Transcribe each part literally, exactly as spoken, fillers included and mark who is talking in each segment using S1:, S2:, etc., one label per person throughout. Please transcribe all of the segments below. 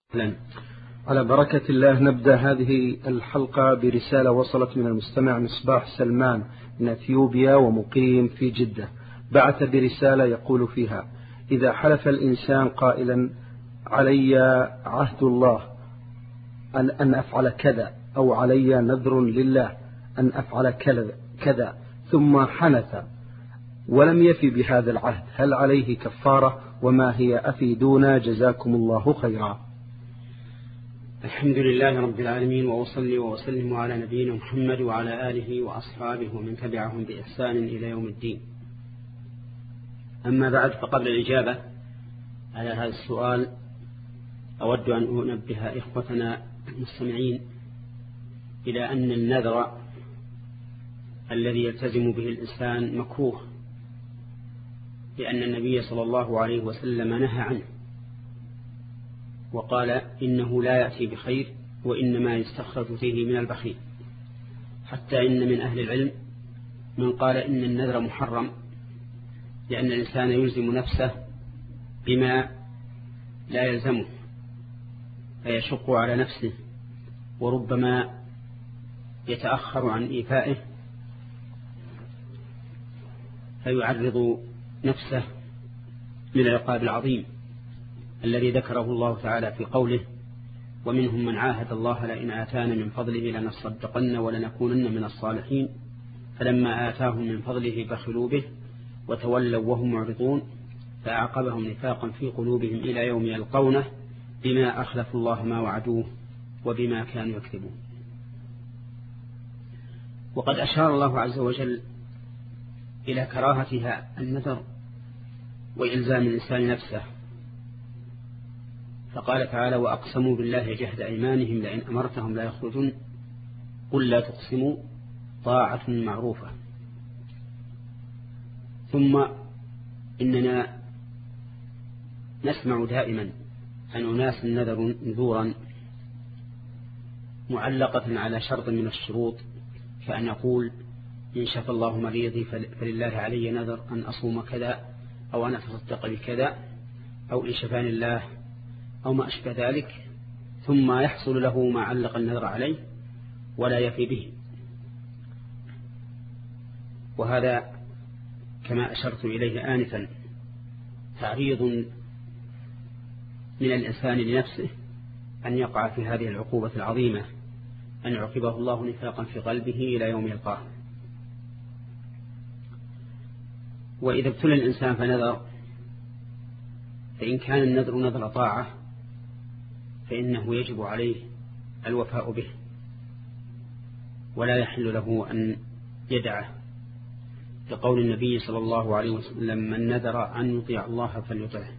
S1: على بركة الله نبدأ هذه الحلقة برسالة وصلت من المستمع مصباح سلمان من أثيوبيا ومقيم في جدة. بعث برسالة يقول فيها: إذا حلف الإنسان قائلا علي عهد الله أن, أن أفعل كذا، أو علي نذر لله أن أفعل كذا، ثم حنث ولم يفي بهذا العهد، هل عليه كفارة؟ وما هي؟ أفيدونا جزاكم الله خيرا.
S2: الحمد لله رب العالمين، وأصلي وأسلم على نبينا محمد وعلى آله وأصحابه ومن تبعهم بإحسان إلى يوم الدين. أما بعد، فقبل الإجابة على هذا السؤال أود أن أنبه إخوتنا المستمعين إلى أن النذر الذي يلتزم به الإنسان مكروه، لأن النبي صلى الله عليه وسلم نهى عنه وقال إنه لا يأتي بخير وإنما يستخرج فيه من البخيل، حتى إن من أهل العلم من قال إن النذر محرم، لأن الإنسان يلزم نفسه بما لا يلزمه فيشق على نفسه، وربما يتأخر عن إيفائه فيعرض نفسه من العقاب العظيم الذي ذكره الله تعالى في قوله: ومنهم من عاهد الله لئن آتانا من فضله لنصدقن ولنكونن من الصالحين فلما آتاهم من فضله بخلوا به وتولوا وهم معرضون فأعقبهم نفاقا في قلوبهم إلى يوم يلقونه بما أخلفوا الله ما وعدوه وبما كانوا يكذبون. وقد أشار الله عز وجل إلى كراهتها النذر وإلزام الإنسان نفسه، فقال تعالى: وأقسموا بالله جهد أيمانهم لئن أمرتهم لا يخرجون قل لا تقسموا طاعة معروفة. ثم إننا نسمع دائما عن أناس نذروا نذورا معلقة على شرط من الشروط، كأن يقول: إن شفى الله مريضي فلله علي نذر أن أصوم كذا، أو أن أتصدق بكذا، أو إن شفاني الله، أو ما أشبه ذلك، ثم يحصل له ما علق النذر عليه ولا يفي به. وهذا كما أشرت إليه آنفا تعريض من الإنسان لنفسه أن يقع في هذه العقوبة العظيمة، أن يعقبه الله نفاقا في قلبه إلى يوم يلقاه. وإذا ابتلى الإنسان فنذر، فإن كان النذر نذر طاعة فإنه يجب عليه الوفاء به، ولا يحل له أن يدعه، لقول النبي صلى الله عليه وسلم: من نذر أن يطيع الله فليطعه.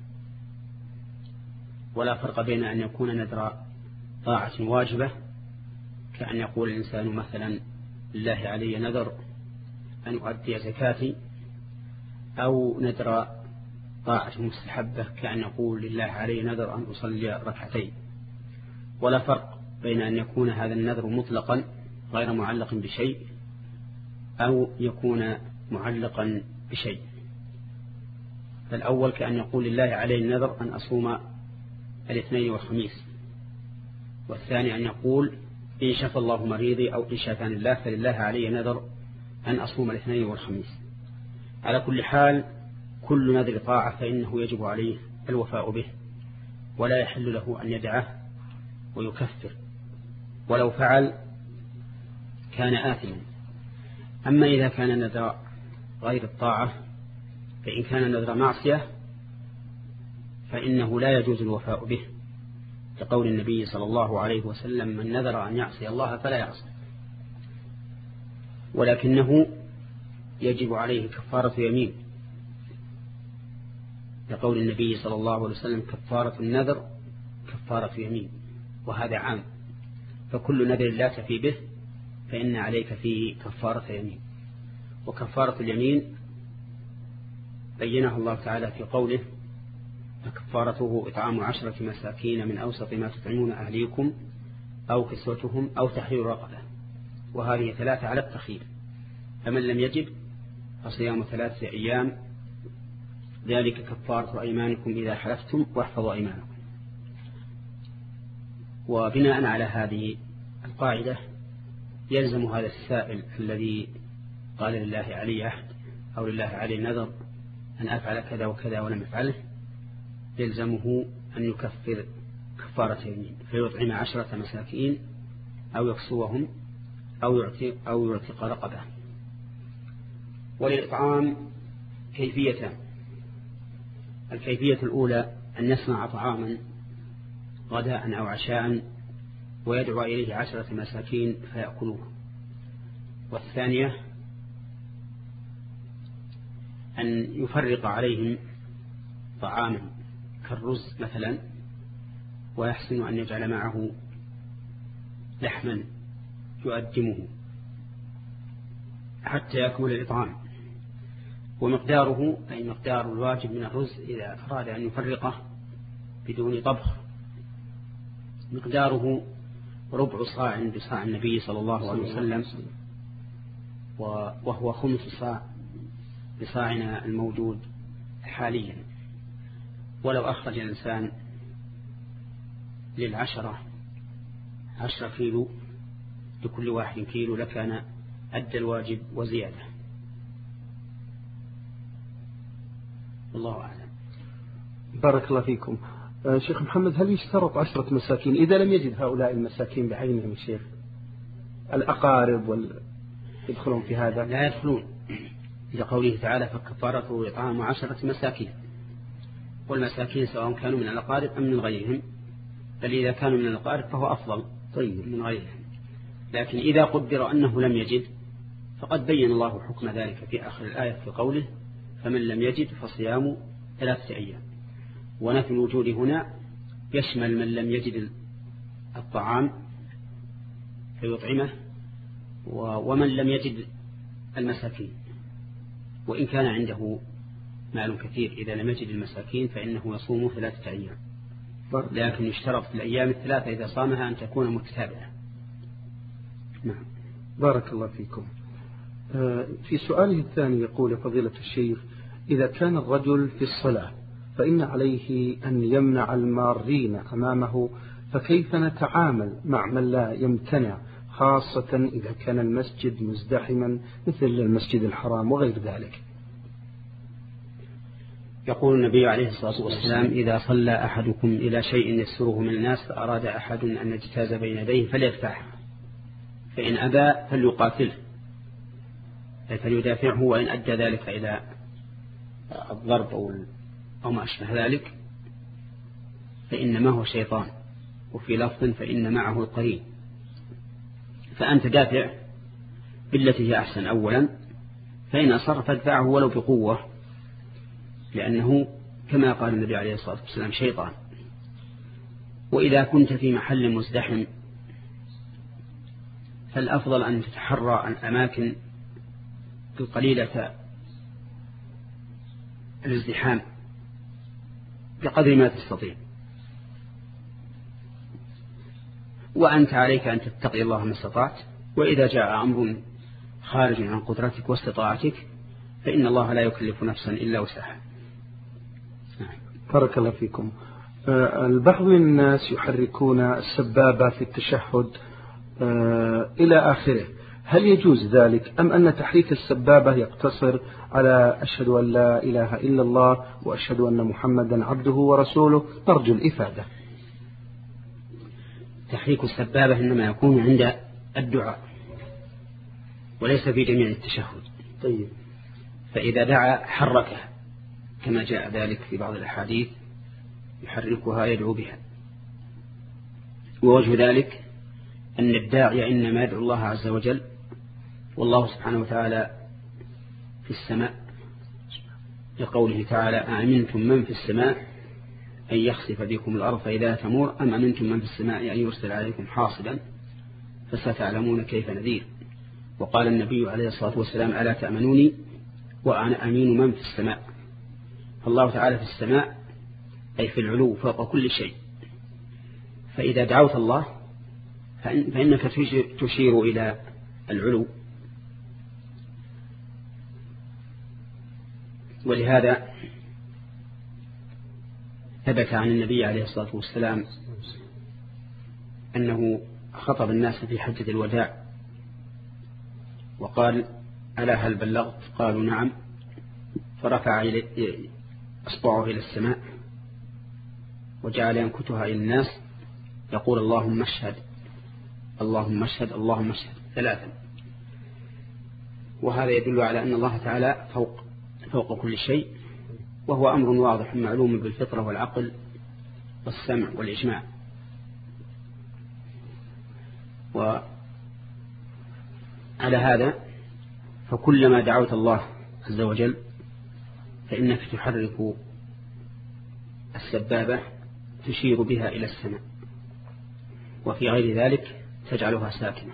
S2: ولا فرق بين أن يكون نذر طاعة واجبة، كأن يقول الإنسان مثلا: لله علي نذر أن أؤدي زكاتي، أو نذر طاعة مستحبة، كأن يقول: لله علي نذر أن أصلي ركعتين. ولا فرق بين أن يكون هذا النذر مطلقا غير معلق بشيء، أو يكون معلقا بشيء. فالأول كأن يقول: لله علي النذر أن أصوم الاثنين والخميس، والثاني أن يقول: إن شفى الله مريضي أو إن شفاني الله فلله علي نذر أن أصوم الاثنين والخميس. على كل حال، كل نذر طاعة فإنه يجب عليه الوفاء به، ولا يحل له أن يدعه ويكفر، ولو فعل كان آثما. أما إذا كان نذر غير الطاعة، فإن كان نذر معصية فإنه لا يجوز الوفاء به، لقول النبي صلى الله عليه وسلم: من نذر أن يعصي الله فلا يعصي، ولكنه يجب عليه كفارة يمين، لقول النبي صلى الله عليه وسلم: كفارة النذر كفارة يمين. وهذا عام، فكل نذر لا تفي به فإن عليك فيه كفارة يمين. وكفارة اليمين بينها الله تعالى في قوله: فكفارته إطعام عشرة مساكين من أوسط ما تطعمون أهليكم أو كسوتهم أو تحرير رقبة. وهذه ثلاثة على التخيير، فمن لم يجب فصيام ثلاثة أيام، ذلك كفارة أيمانكم إذا حلفتم واحفظوا أيمانكم. وبناء على هذه القاعدة يلزم هذا السائل الذي قال لله علي عهد أو لله علي نذر أن أفعل كذا وكذا ولم يفعله، يلزمه أن يكفر كفارة يمين، فيطعم عشرة مساكين أو يكسوهم أو يعتق أو يعتق رقبة. وللإطعام كيفيتان: الكيفية الأولى أن يصنع طعاما غداء أو عشاء ويدعو إليه عشرة مساكين فيأكلوه. والثانية أن يفرق عليهم طعاما كالرز مثلا، ويحسن أن يجعل معه لحما يقدمه حتى يكمل الإطعام. ومقداره أي مقدار الواجب من الرز إذا أراد أن يفرقه بدون طبخ مقداره ربع صاع بصاع النبي صلى الله عليه وسلم، وهو خمس صاع بصاعنا الموجود حاليا. ولو أخرج الإنسان للعشرة عشرة كيلو لكل واحد كيلو لكان أدى الواجب وزيادة. الله أعلم.
S1: بارك الله فيكم. آه شيخ محمد، هل يشترط عشرة مساكين إذا لم يجد هؤلاء المساكين بعينهم الشيخ؟ الأقارب وال... يدخلون في هذا؟
S2: لا يدخلون، لقوله تعالى فكفارته إطعام عشرة مساكين، والمساكين سواء كانوا من الأقارب أم من غيرهم، بل إذا كانوا من الأقارب فهو أفضل طيب من غيرهم. لكن إذا قدر أنه لم يجد فقد بين الله حكم ذلك في آخر الآية في قوله فمن لم يجد فصيام ثلاثة أيام. ونفي الوجود هنا يشمل من لم يجد الطعام فيطعمه، ومن لم يجد المساكين، وإن كان عنده مال كثير إذا لم يجد المساكين فإنه يصوم ثلاثة أيام، لكن يشترط في الأيام الثلاثة إذا صامها أن تكون متتابعة.
S1: نعم. بارك الله فيكم. في سؤاله الثاني يقول فضيلة الشيخ: إذا كان الرجل في الصلاة فإن عليه أن يمنع المارين أمامه، فكيف نتعامل مع من لا يمتنع، خاصة إذا كان المسجد مزدحما مثل المسجد الحرام وغير ذلك؟
S2: يقول النبي عليه الصلاة والسلام إذا صلى أحدكم إلى شيء يسره من الناس فأراد أحد أن يجتاز بين يديه فليفتح، فإن أبى فليقاتله فليدافعه، وإن أدى ذلك إلى الضرب أو أو ما أشبه ذلك فإنما هو شيطان، وفي لفظ فإن معه القرين. فأنت دافع بالتي هي أحسن أولا، فإن أصر فادفعه ولو بقوة، لأنه كما قال النبي عليه الصلاة والسلام شيطان. وإذا كنت في محل مزدحم فالأفضل أن تتحرى الأماكن القليلة الازدحام بقدر ما تستطيع، وأنت عليك أن تتقي الله ما استطعت، وإذا جاء أمر خارج عن قدرتك واستطاعتك فإن الله لا يكلف نفسا إلا وسعها.
S1: بارك الله فيكم. البعض من الناس يحركون السبابة في التشهد إلى آخره، هل يجوز ذلك أم أن تحريك السبابة يقتصر على أشهد أن لا إله إلا الله وأشهد أن محمدا عبده ورسوله؟ نرجو الإفادة.
S2: تحريك السبابة إنما يكون عند الدعاء وليس في جميع التشهد.
S1: طيب.
S2: فإذا دعا حركها كما جاء ذلك في بعض الأحاديث يحركها يدعو بها. ووجه ذلك أن الداعي إنما يدعو الله عز وجل، والله سبحانه وتعالى في السماء، لقوله تعالى أأمنتم من في السماء أن يخسف بكم الأرض فإذا تمور أم أمنتم من في السماء أن يرسل عليكم حاصبا فستعلمون كيف نذير. وقال النبي عليه الصلاة والسلام ألا تأمنوني وأنا أمين من في السماء. فالله تعالى في السماء أي في العلو فوق كل شيء، فإذا دعوت الله فإنك تشير إلى العلو. ولهذا ثبت عن النبي عليه الصلاة والسلام أنه خطب الناس في حجة الوداع وقال: ألا هل بلغت؟ قالوا: نعم. فرفع أصبعه إلى السماء وجعل ينكتها إلى الناس يقول: اللهم اشهد اللهم اشهد اللهم اشهد ثلاثا. وهذا يدل على أن الله تعالى فوق فوق كل شيء، وهو أمر واضح معلوم بالفطرة والعقل والسمع والإجماع. وعلى هذا فكلما دعوت الله عز وجل فإنك تحرك السبابة تشير بها إلى السماء، وفي غير ذلك تجعلها ساكنة.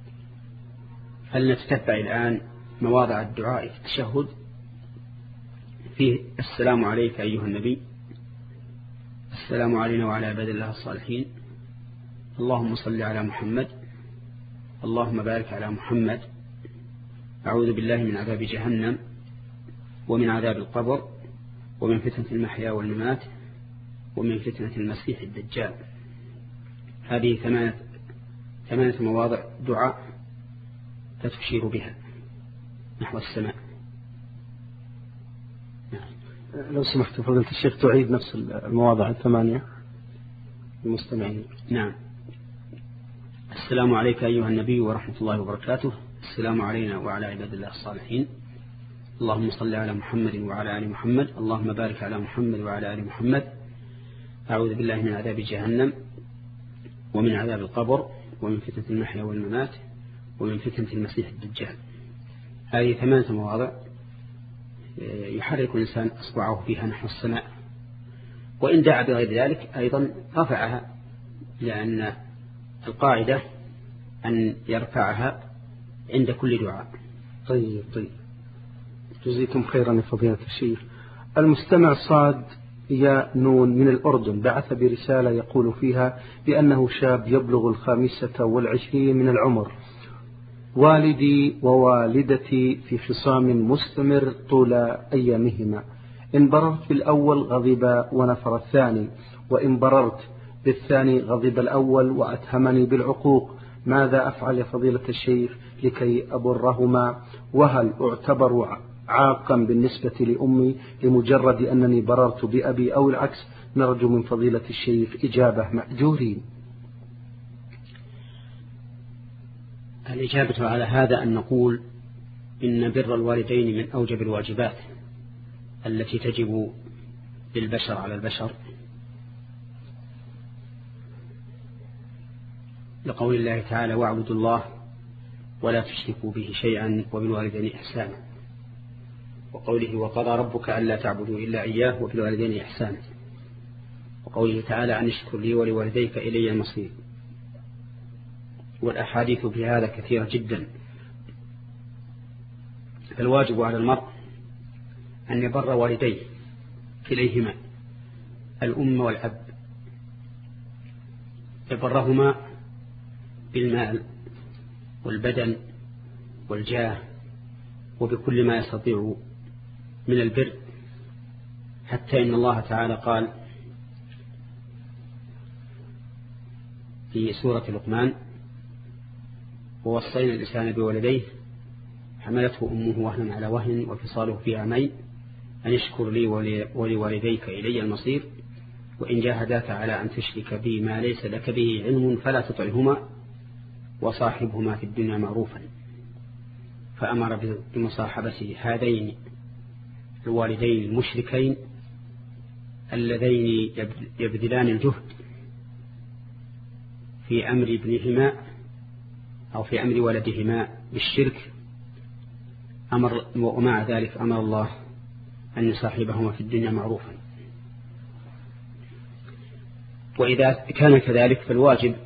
S2: فلنتتبع الآن مواضع الدعاء في التشهد. فيه: السلام عليك أيها النبي، السلام علينا وعلى عباد الله الصالحين، اللهم صل على محمد، اللهم بارك على محمد، أعوذ بالله من عذاب جهنم ومن عذاب القبر ومن فتنة المحيا والممات ومن فتنة المسيح الدجال. هذه ثمانية ثمانية مواضع دعاء فتشير بها نحو السماء.
S1: لو سمحت فضيلة الشيخ تعيد نفس المواضع الثمانية المستمعين.
S2: نعم. السلام عليك أيها النبي ورحمة الله وبركاته، السلام علينا وعلى عباد الله الصالحين، اللهم صل على محمد وعلى آل محمد، اللهم بارك على محمد وعلى آل محمد، أعوذ بالله من عذاب جهنم ومن عذاب القبر ومن فتنة المحيا والممات ومن فتنة المسيح الدجال. هذه ثمانية مواضع يحرك الإنسان أصبعه فيها نحو السماء، وإن دعا بغير ذلك أيضا رفعها، لأن القاعدة أن يرفعها عند كل دعاء.
S1: طيب طيب جزيكم خيرا يا فضيلة الشيخ. المستمع صاد يا نون من الأردن بعث برسالة يقول فيها بأنه شاب يبلغ الخامسة والعشرين من العمر، والدي ووالدتي في خصام مستمر طول أيامهما، إن بررت بالأول غضب ونفر الثاني، وإن بررت بالثاني غضب الأول وأتهمني بالعقوق، ماذا أفعل يا فضيلة الشيخ لكي أبرهما؟ وهل أعتبر عاقا بالنسبة لأمي لمجرد أنني بررت بأبي أو العكس؟ نرجو من فضيلة الشيخ إجابة مأجورين.
S2: الإجابة على هذا أن نقول إن بر الوالدين من أوجب الواجبات التي تجب للبشر على البشر، لقول الله تعالى: واعبدوا الله ولا تشركوا به شيئا وبالوالدين إحسانا، وقوله: وقضى ربك ألا تعبدوا إلا إياه وبالوالدين إحسانا، وقوله تعالى: أن اشكر لي ولوالديك إلي المصير. والأحاديث في هذا كثيرة جدا. فالواجب على المرء أن يبر والديه كليهما الأم والأب، يبرهما بالمال والبدن والجاه وبكل ما يستطيع من البر، حتى إن الله تعالى قال في سورة لقمان: ووصينا الإنسان بولديه حملته أمه وهنا على وهن وفصاله في عامين أن اشكر لي ولوالديك إلي المصير، وإن جاهداك على أن تشرك بي ما ليس لك به علم فلا تطعهما وصاحبهما في الدنيا معروفا. فأمر بمصاحبة هذين الوالدين المشركين اللذين يبذلان الجهد في أمر ابنهما أو في أمر ولدهما بالشرك، أمر ومع ذلك أمر الله أن يصاحبهما في الدنيا معروفا. وإذا كان كذلك فالواجب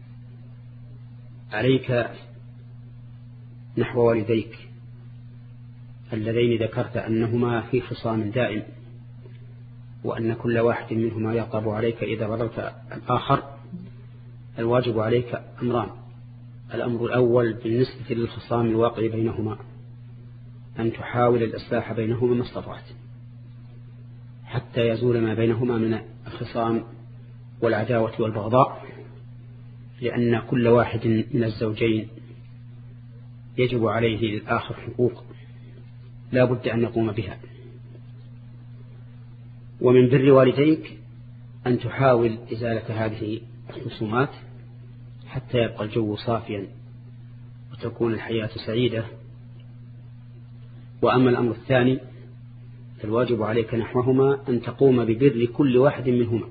S2: عليك نحو والديك اللذين ذكرت أنهما في خصام دائم، وأن كل واحد منهما يغضب عليك إذا بررت الآخر. الواجب عليك أمران: الأمر الأول بالنسبة للخصام الواقع بينهما أن تحاول الإصلاح بينهما ما استطعت حتى يزول ما بينهما من الخصام والعداوة والبغضاء. لأن كل واحد من الزوجين يجب عليه للآخر حقوق لا بد أن يقوم بها. ومن بر والديك أن تحاول إزالة هذه الخصومات حتى يبقى الجو صافيا وتكون الحياة سعيدة. وأما الأمر الثاني فالواجب عليك نحوهما أن تقوم ببر كل واحد منهما،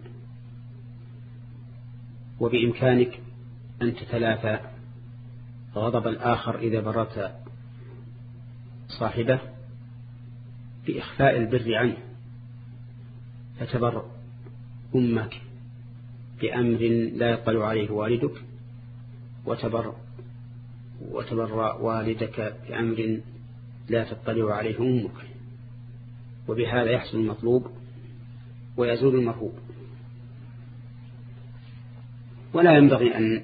S2: وبإمكانك أن تتلافى غضب الآخر إذا بررت صاحبه بإخفاء البر عنه، فتبر أمك بأمر لا يطلع عليه والدك، وتبر وتبر والدك بأمر لا تطلع عليه أمك، وبهذا يحصل المطلوب ويزول المرهوب. ولا ينبغي أن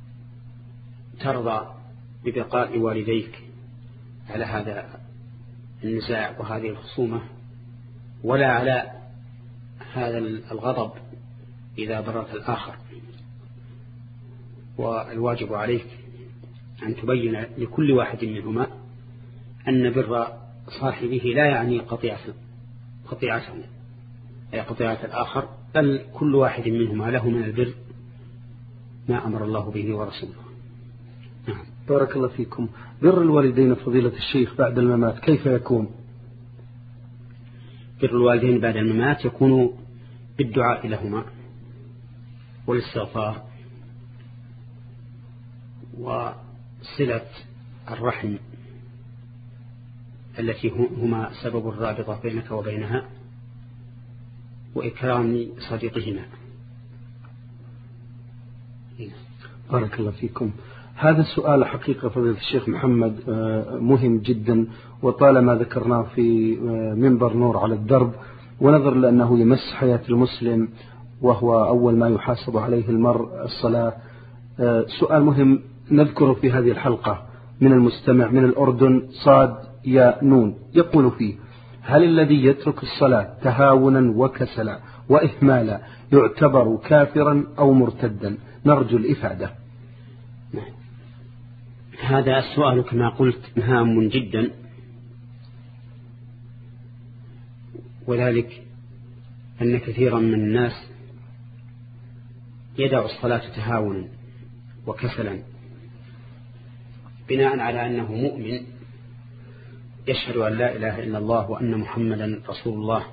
S2: ترضى ببقاء والديك على هذا النزاع وهذه الخصومة، ولا على هذا الغضب إذا بررت الآخر. والواجب عليك أن تبين لكل واحد منهما أن بر صاحبه لا يعني قطيعته قطيعته أي قطيعة الآخر، بل كل واحد منهما له من البر ما أمر الله به ورسوله.
S1: نعم. بارك الله فيكم. بر الوالدين فضيلة الشيخ بعد الممات كيف يكون؟
S2: بر الوالدين بعد الممات يكون بالدعاء لهما والاستغفار وصلة الرحم التي هما سبب الرابطة بينك وبينها، وإكرام صديقهما.
S1: بارك الله فيكم. هذا السؤال حقيقة فضيلة الشيخ محمد مهم جدا، وطالما ذكرناه في منبر نور على الدرب، ونظر لأنه يمس حياة المسلم وهو أول ما يحاسب عليه المرء الصلاة. سؤال مهم نذكره في هذه الحلقة من المستمع من الأردن صاد يا نون، يقول فيه: هل الذي يترك الصلاة تهاونا وكسلا وإهمالا يعتبر كافرا أو مرتدا؟ نرجو الإفادة.
S2: هذا السؤال كما قلت هام جدا، وذلك أن كثيرا من الناس يدع الصلاة تهاونا وكسلا بناء على أنه مؤمن يشهد أن لا إله إلا الله وأن محمدا رسول الله،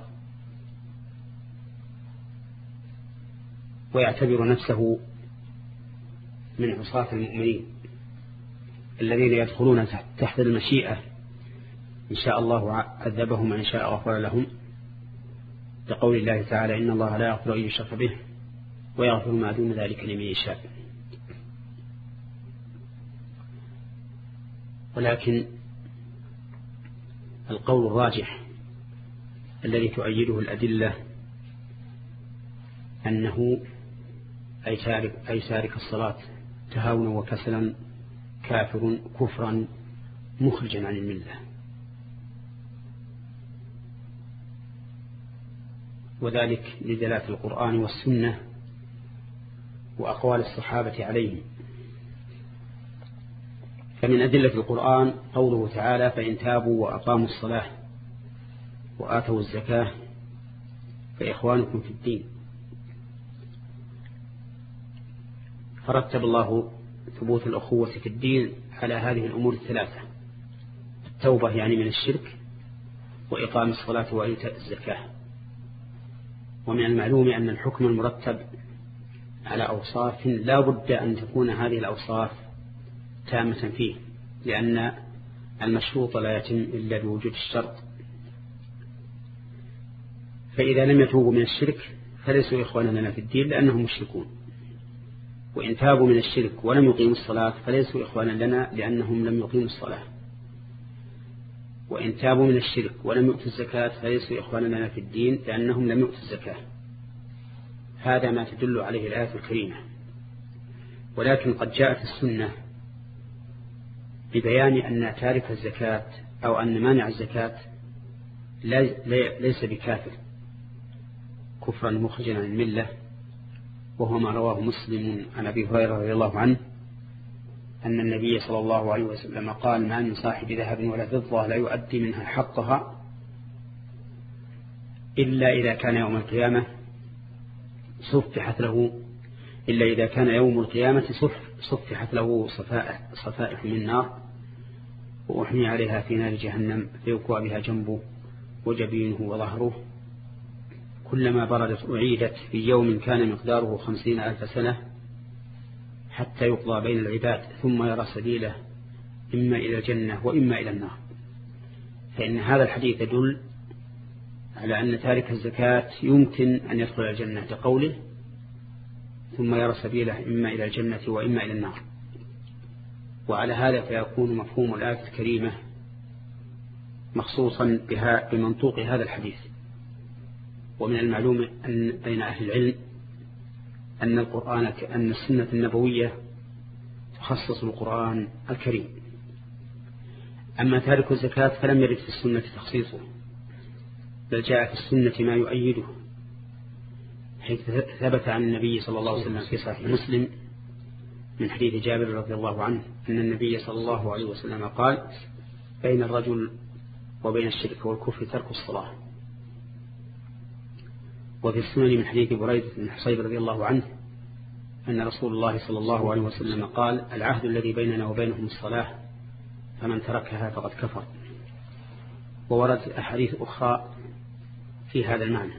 S2: ويعتبر نفسه من عصاة المؤمنين الذين يدخلون تحت المشيئة، إن شاء الله عذبهم وإن شاء غفر لهم، لقول الله تعالى: إن الله لا يغفر أن يشرك به ويغفر ما دون ذلك لمن يشاء. ولكن القول الراجح الذي تؤيده الأدلة أنه أي تارك, أي تارك الصلاة تهاونا وكسلا كافر كفرا مخرجا عن الملة، وذلك لدلالة القرآن والسنة وأقوال الصحابة عليهم. فمن أدلة القرآن قوله تعالى: فإن تابوا وأقاموا الصلاة وآتوا الزكاة فإخوانكم في الدين. فرتب الله ثبوت الأخوة في الدين على هذه الأمور الثلاثة: التوبة يعني من الشرك، وإقام الصلاة وإيتاء الزكاة. ومن المعلوم أن الحكم المرتب على أوصاف لا بد أن تكون هذه الأوصاف تامة فيه، لأن المشروط لا يتم إلا بوجود الشرط. فإذا لم يتوبوا من الشرك فليسوا إخوانا لنا في الدين لأنهم مشركون، وإن تابوا من الشرك ولم يقيموا الصلاة فليسوا إخوانا لنا لأنهم لم يقيموا الصلاة، وإن تابوا من الشرك ولم يؤتوا الزكاة فليسوا إخوانا لنا في الدين لأنهم لم يؤتوا الزكاة. هذا ما تدل عليه الآية الكريمة. ولكن قد جاءت السنة ببيان أن تارك الزكاة أو أن مانع الزكاة ليس بكافر كفرا مخرجا عن الملة، وهو ما رواه مسلم عن أبي هريرة رضي الله عنه أن النبي صلى الله عليه وسلم قال: ما من صاحب ذهب ولا فضة لا يؤدي منها حقها إلا إذا كان يوم القيامة صفحت له إلا إذا كان يوم القيامة صفحت له صفائح من نار وأحمي عليها في نار جهنم فيكوى بها جنبه وجبينه وظهره، كلما بردت أعيدت في يوم كان مقداره خمسين ألف سنة حتى يقضى بين العباد ثم يرى سبيله إما إلى الجنة وإما إلى النار. فإن هذا الحديث يدل على أن تارك الزكاة يمكن أن يدخل الجنة لقوله ثم يرى سبيله إما إلى الجنة وإما إلى النار. وعلى هذا فيكون مفهوم الآية الكريمة مخصوصا بها بمنطوق هذا الحديث. ومن المعلوم أن بين أهل العلم أن القرآن أن السنة النبوية تخصص القرآن الكريم. أما تارك الزكاة فلم يرد في السنة تخصيصه، بل جاء في السنة ما يؤيده، حيث ثبت عن النبي صلى الله عليه وسلم في صحيح مسلم من حديث جابر رضي الله عنه أن النبي صلى الله عليه وسلم قال: بين الرجل وبين الشرك والكفر ترك الصلاة. وفي السنن من حديث بريدة بن حصيب رضي الله عنه أن رسول الله صلى الله عليه وسلم قال: العهد الذي بيننا وبينهم الصلاة فمن تركها فقد كفر. وورد أحاديث أخرى في هذا المعنى.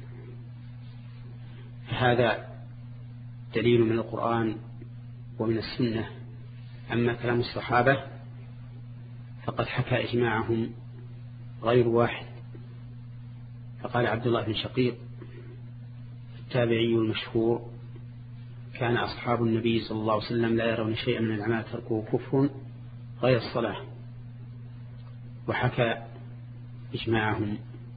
S2: فهذا دليل من القرآن ومن السنة. أما كلام الصحابة فقد حكى إجماعهم غير واحد. فقال عبد الله بن شقيق التابعي المشهور: كان أصحاب النبي صلى الله عليه وسلم لا يرون شيئا من الأعمال تركه كفر غير الصلاة. وحكى إجماعهم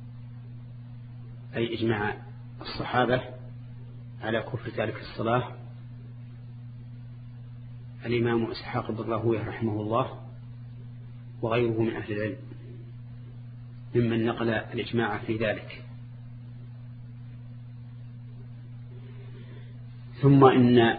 S2: أي إجماع الصحابة على كفر تارك الصلاة الإمام إسحاق بن راهويه رحمه الله وغيره من أهل العلم ممن نقل الإجماع في ذلك. ثم إن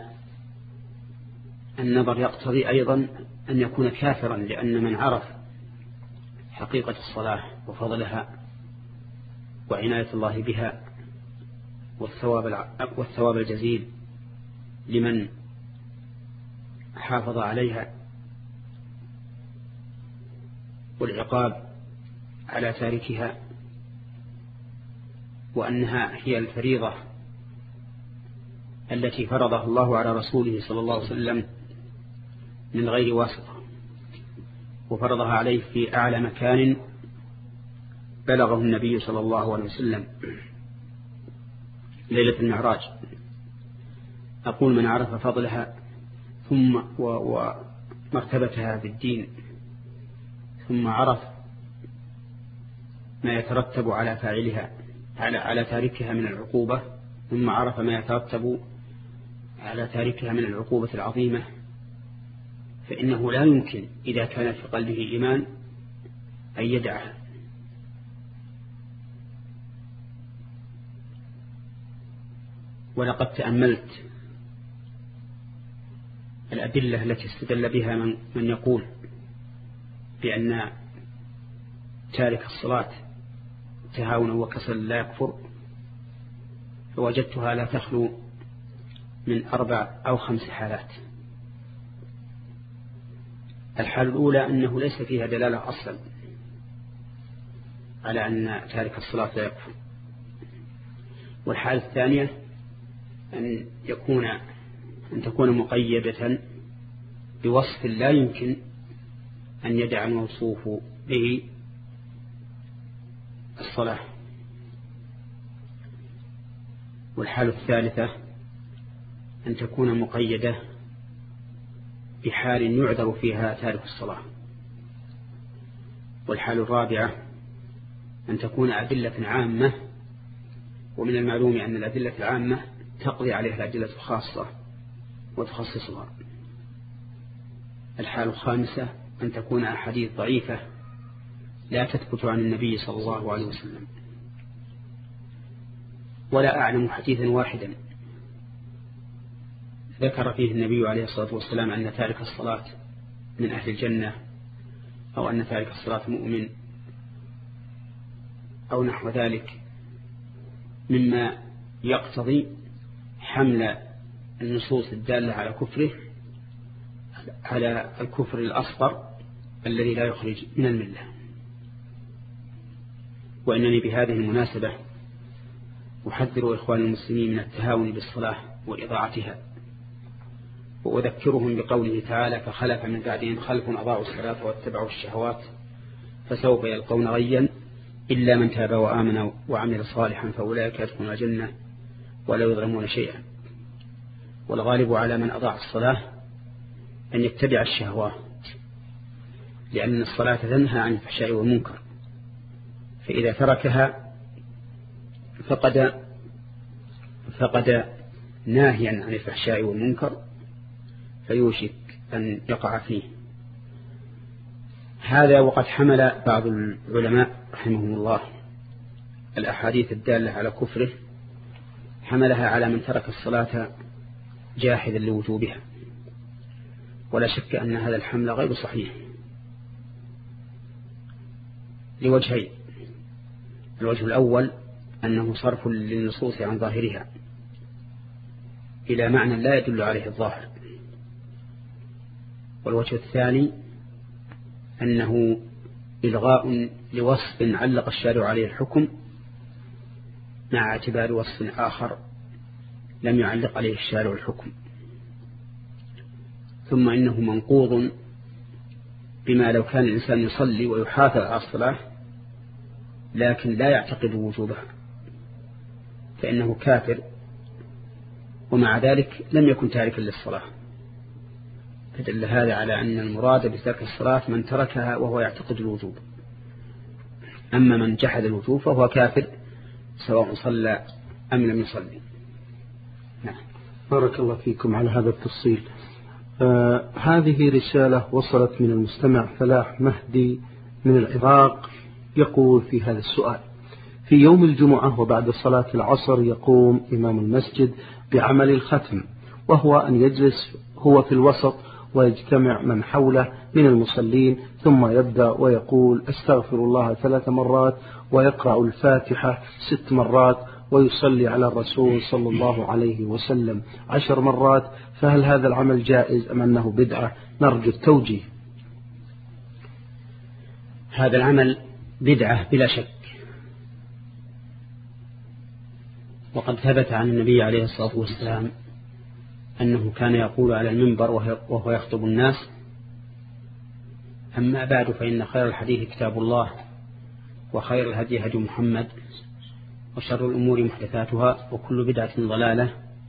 S2: النظر يقتضي أيضا أن يكون كافرا، لأن من عرف حقيقة الصلاة وفضلها وعناية الله بها والثواب والثواب الجزيل لمن حافظ عليها والعقاب على تاركها، وأنها هي الفريضة التي فرضها الله على رسوله صلى الله عليه وسلم من غير واسطة، وفرضها عليه في أعلى مكان بلغه النبي صلى الله عليه وسلم ليلة المعراج. أقول من عرف فضلها ثم ومرتبتها بالدين ثم عرف ما يترتب على فاعلها على على تاركها من العقوبة، ثم عرف ما يترتب على تاركها من العقوبة العظيمة، فإنه لا يمكن إذا كان في قلبه إيمان أن يدعها. ولقد تأملت الأدلة التي استدل بها من, من يقول بأن تارك الصلاة تهاونا وكسلا لا يكفر، فوجدتها لا تخلو من أربع أو خمس حالات. الحالة الأولى أنه ليس فيها دلالة أصلا على أن تارك الصلاة لا يكفر. والحالة الثانية أن يكون أن تكون مقيدة بوصف لا يمكن أن يدع الموصوف به الصلاة. والحالة الثالثة أن تكون مقيدة بحال يعذر فيها تارك الصلاة. والحالة الرابعة أن تكون أدلة عامة، ومن المعلوم أن الأدلة العامة تقضي عليها الأدلة الخاصة وتخصصها. الحالة الخامسة أن تكون أحاديث ضعيفة لا تثبت عن النبي صلى الله عليه وسلم. ولا أعلم حديثا واحدا ذكر فيه النبي عليه الصلاة والسلام أن تارك الصلاة من أهل الجنة، أو أن تارك الصلاة مؤمن، أو نحو ذلك، مما يقتضي حمل النصوص الدالة على كفره على الكفر الأصغر الذي لا يخرج من الملة. وإنني بهذه المناسبة أحذر إخوان المسلمين من التهاون بالصلاة وإضاعتها، وأذكرهم بقوله تعالى: فخلف من بعدهم خلف أضاعوا الصلاة واتبعوا الشهوات فسوف يلقون غيا إلا من تاب وآمن وعمل صالحا فأولئك يدخلون الجنة ولا يظلمون شيئا. والغالب على من أضاع الصلاة أن يتبع الشهوات، لأن الصلاة تنهى عن الفحشاء والمنكر، فإذا تركها فقد فقد ناهيا عن الفحشاء والمنكر فيوشك أن يقع فيه. هذا وقد حمل بعض العلماء رحمهم الله الأحاديث الدالة على كفره، حملها على من ترك الصلاة جاحدا لوجوبها، ولا شك أن هذا الحمل غير صحيح لوجهين: الوجه الأول أنه صرف للنصوص عن ظاهرها إلى معنى لا يدل عليه الظاهر، والوجه الثاني أنه إلغاء لوصف علق الشارع عليه الحكم مع اعتبار وصف آخر لم يعلق عليه الشارع الحكم. ثم إنه منقوض بما لو كان الإنسان يصلي ويحافظ على الصلاة لكن لا يعتقد وجوبها فإنه كافر، ومع ذلك لم يكن تاركا للصلاة. فدل هذا على أن المراد بترك الصلاة من تركها وهو يعتقد الوجوب، أما من جحد الوجوب فهو كافر سواء صلى أم لم يصلي.
S1: نعم. بارك الله فيكم على هذا التفصيل. آه هذه رسالة وصلت من المستمع فلاح مهدي من العراق، يقول في هذا السؤال: في يوم الجمعة وبعد صلاة العصر يقوم إمام المسجد بعمل الختم، وهو أن يجلس هو في الوسط ويجتمع من حوله من المصلين، ثم يبدأ ويقول: أستغفر الله ثلاث مرات، ويقرأ الفاتحة ست مرات، ويصلي على الرسول صلى الله عليه وسلم عشر مرات، فهل هذا العمل جائز أم أنه بدعة؟ نرجو التوجيه.
S2: هذا العمل بدعة بلا شك، وقد ثبت عن النبي عليه الصلاة والسلام أنه كان يقول على المنبر وهو يخطب الناس: أما بعد فإن خير الحديث كتاب الله، وخير الهدي هدي محمد، وشر الأمور محدثاتها، وكل بدعة ضلالة.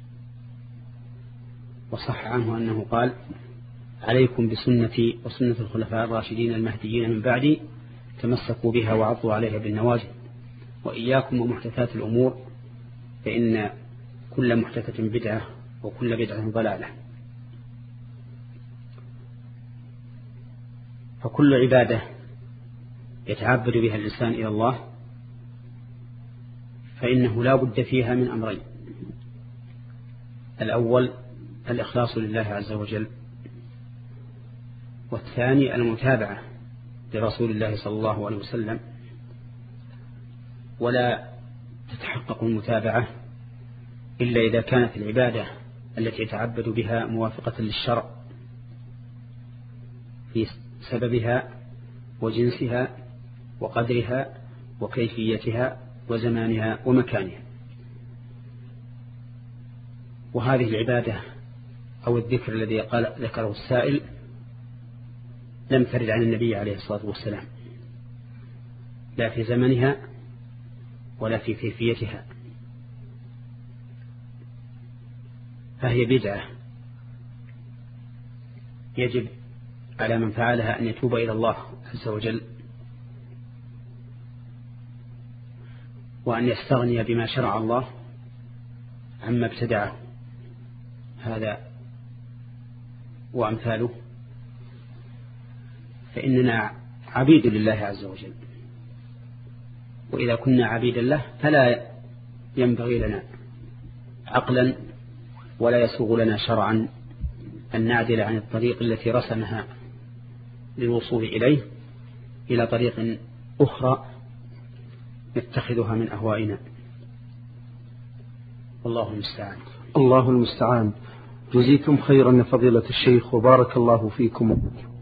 S2: وصح عنه أنه قال: عليكم بسنتي وسنة الخلفاء الراشدين المهديين من بعدي، تمسكوا بها وعضوا عليها بالنواجذ، وإياكم ومحدثات الأمور، فإن كل محدثة بدعة وكل بدعة ضلالة. فكل عبادة يتعبد بها الإنسان إلى الله فإنه لا بد فيها من أمرين: الأول الإخلاص لله عز وجل، والثاني المتابعة لرسول الله صلى الله عليه وسلم. ولا تتحقق المتابعة إلا إذا كانت العبادة التي يتعبد بها موافقة للشرع في سببها وجنسها وقدرها وكيفيتها وزمانها ومكانها. وهذه العبادة أو الذكر الذي قال ذكره السائل لم ترد عن النبي عليه الصلاة والسلام، لا في زمنها ولا في كيفيتها، فهي بدعة يجب على من فعلها أن يتوب إلى الله عز وجل، وأن يستغني بما شرع الله عما ابتدعه هذا وأمثاله، فإننا عبيد لله عز وجل، وإذا كنا عبيدا له فلا ينبغي لنا عقلا ولا يسوغ لنا شرعا أن نعدل عن الطريق التي رسمها للوصول إليه إلى طريق أخرى نتخذها من أهوائنا. والله المستعان.
S1: الله المستعان. جزيكم خيرا يا فضيلة الشيخ وبارك الله فيكم.